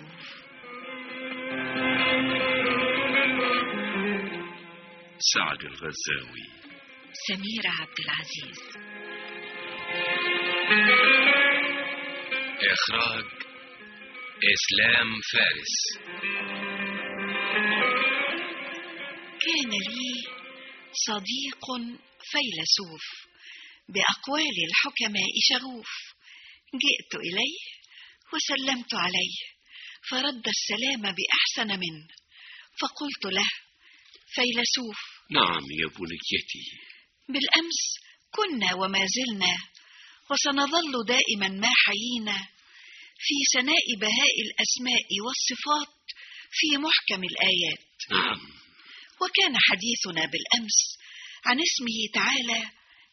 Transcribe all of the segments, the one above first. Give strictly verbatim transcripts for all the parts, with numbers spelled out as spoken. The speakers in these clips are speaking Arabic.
فيلسوف. سعد الغزاوي. سميرة عبد العزيز. إخراج إسلام فارس. كان لي صديق فيلسوف بأقوال الحكماء شغوف، جئت إليه وسلمت عليه فرد السلام بأحسن منه، فقلت له: فيلسوف. نعم يا بنيتي. بالأمس كنا وما زلنا وسنظل دائما ما حيينا في سناء بهاء الأسماء والصفات في محكم الآيات. نعم. وكان حديثنا بالأمس عن اسمه تعالى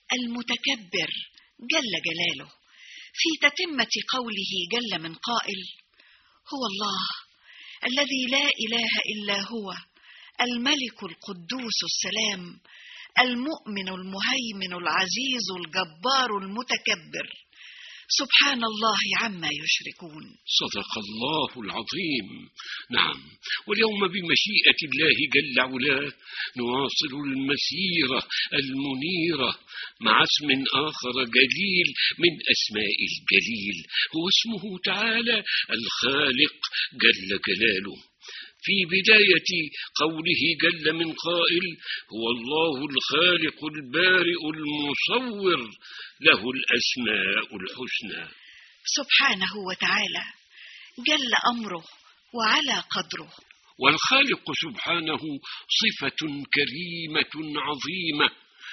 المتكبر جل جلاله، في تتمة قوله جل من قائل: هو الله الذي لا إله إلا هو الملك القدوس السلام المؤمن المهيمن العزيز الجبار المتكبر، سبحان الله عما يشركون. صدق الله العظيم. نعم، واليوم بمشيئة الله جل علاه نواصل المسيرة المنيرة مع اسم آخر جليل من أسماء الجليل، هو اسمه تعالى الخالق جل جلاله. في بداية قوله جل من قائل: هو الله الخالق البارئ المصور له الأسماء الحسنى. سبحانه وتعالى جل أمره وعلى قدره. والخالق سبحانه صفة كريمة عظيمة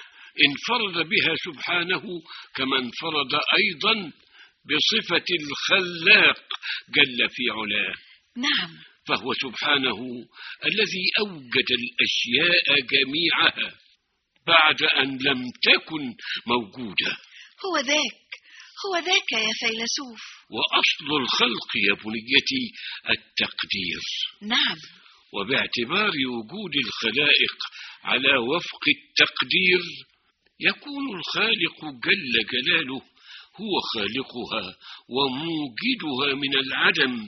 انفرد بها سبحانه، كما انفرد أيضا بصفة الخلاق جل في علاه. نعم. فهو سبحانه الذي أوجد الأشياء جميعها بعد أن لم تكن موجودة. هو ذاك هو ذاك يا فيلسوف. وأصل الخلق يا بنيتي التقدير. نعم. وباعتبار وجود الخلائق على وفق التقدير يكون الخالق جل جلاله هو خالقها وموجدها من العدم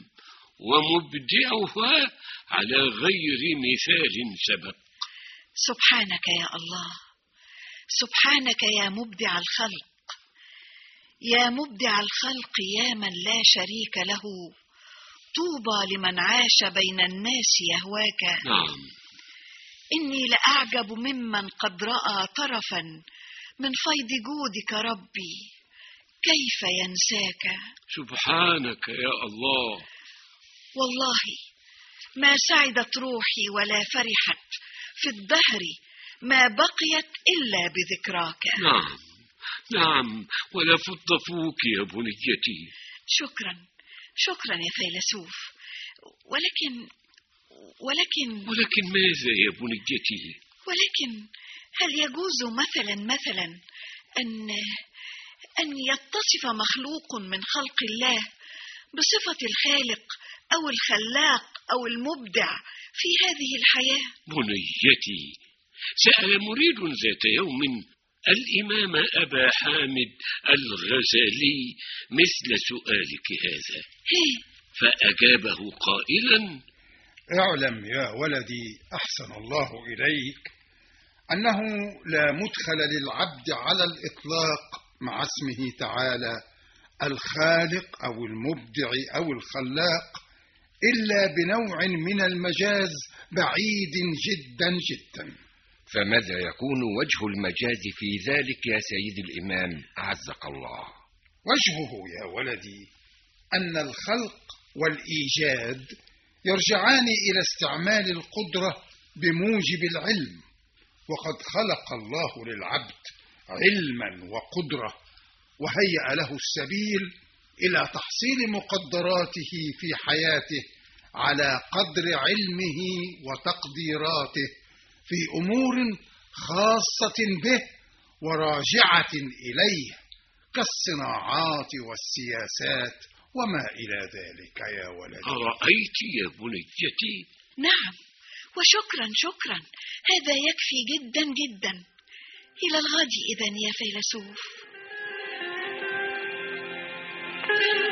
ومبدعها على غير مثال سبق. سبحانك يا الله، سبحانك يا مبدع الخلق، يا مبدع الخلق، يا من لا شريك له، طوبى لمن عاش بين الناس يهواك. نعم. إني لأعجب ممن قد رأى طرفا من فيض جودك ربي، كيف ينساك؟ سبحانك يا الله. والله ما سعدت روحي ولا فرحت في الدهر ما بقيت إلا بذكراك. نعم نعم، ولا فض فوك يا بنيتي. شكرا شكرا يا فيلسوف. ولكن ولكن ولكن ماذا يا بنيتي؟ ولكن هل يجوز مثلا مثلا أن أن يتصف مخلوق من خلق الله بصفة الخالق أو الخلاق أو المبدع في هذه الحياة؟ بنيتي، سأل مريد ذات يوم الإمام أبا حامد الغزالي مثل سؤالك هذا، فأجابه قائلا: اعلم يا ولدي أحسن الله إليك أنه لا مدخل للعبد على الإطلاق مع اسمه تعالى الخالق أو المبدع أو الخلاق إلا بنوع من المجاز بعيد جدا جدا. فماذا يكون وجه المجاز في ذلك يا سيد الإمام أعزك الله؟ وجهه يا ولدي أن الخلق والإيجاد يرجعان إلى استعمال القدرة بموجب العلم، وقد خلق الله للعبد علما وقدرة وهيأ له السبيل إلى تحصيل مقدراته في حياته على قدر علمه وتقديراته في أمور خاصة به وراجعة إليه كالصناعات والسياسات وما إلى ذلك يا ولدي. أرأيت يا بنيتي؟ نعم، وشكرا شكرا، هذا يكفي جدا جدا. إلى الغد إذن يا فيلسوف.